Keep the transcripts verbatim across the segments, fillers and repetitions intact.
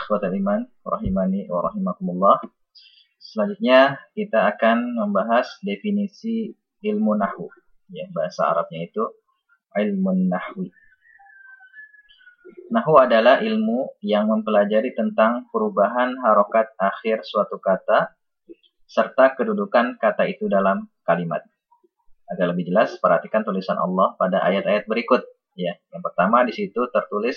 ikhwatal iman rahimani wa rahimakumullah. Selanjutnya kita akan membahas definisi ilmu nahwu. Ya, bahasa Arabnya itu ilmu nahwi. Nahwu adalah ilmu yang mempelajari tentang perubahan harokat akhir suatu kata serta kedudukan kata itu dalam kalimat. Agar lebih jelas, perhatikan tulisan Allah pada ayat-ayat berikut. Ya, yang pertama di situ tertulis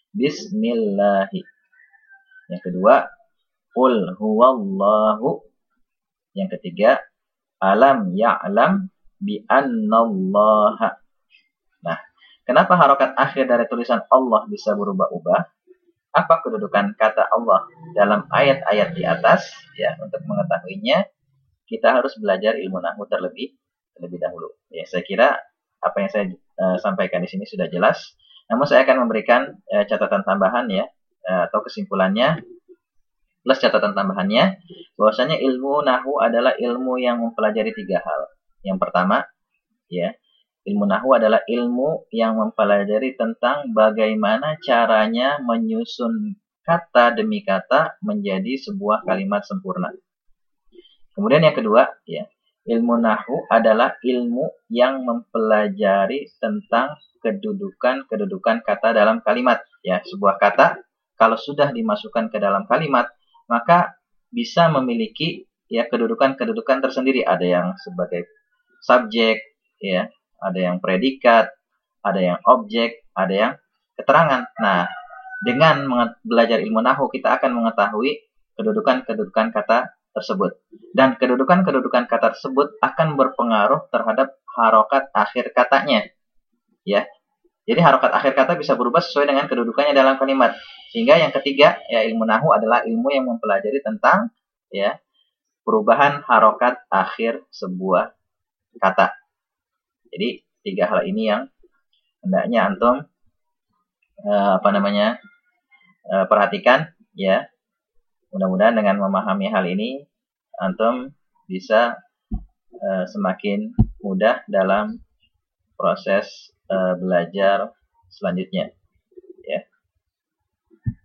Bismillahi. Yang kedua, Qul huwallahu. Yang ketiga, Alam ya'lam bi annallaha. Nah, kenapa harokat akhir dari tulisan Allah bisa berubah-ubah? Apa kedudukan kata Allah dalam ayat-ayat di atas? Ya, untuk mengetahuinya, kita harus belajar ilmu nahwu terlebih terlebih dahulu. Ya, saya kira apa yang saya uh, sampaikan di sini sudah jelas. Namun saya akan memberikan uh, catatan tambahan ya, uh, atau kesimpulannya plus catatan tambahannya, bahwasanya ilmu nahwu adalah ilmu yang mempelajari tiga hal. Yang pertama, ya, ilmu nahwu adalah ilmu yang mempelajari tentang bagaimana caranya menyusun kata demi kata menjadi sebuah kalimat sempurna. Kemudian yang kedua, ya, ilmu nahwu adalah ilmu yang mempelajari tentang kedudukan-kedudukan kata dalam kalimat. Ya, sebuah kata kalau sudah dimasukkan ke dalam kalimat, maka bisa memiliki ya kedudukan-kedudukan tersendiri. Ada yang sebagai subjek, ya, ada yang predikat, ada yang objek, ada yang keterangan. Nah, dengan belajar ilmu nahwu kita akan mengetahui kedudukan-kedudukan kata tersebut. Dan kedudukan-kedudukan kata tersebut akan berpengaruh terhadap harokat akhir katanya. Ya. Jadi harokat akhir kata bisa berubah sesuai dengan kedudukannya dalam kalimat. Sehingga yang ketiga, ya, ilmu nahwu adalah ilmu yang mempelajari tentang ya perubahan harokat akhir sebuah kata. Jadi tiga hal ini yang hendaknya antum eh, apa namanya eh, perhatikan ya. Mudah-mudahan dengan memahami hal ini antum bisa eh, semakin mudah dalam proses eh, belajar selanjutnya.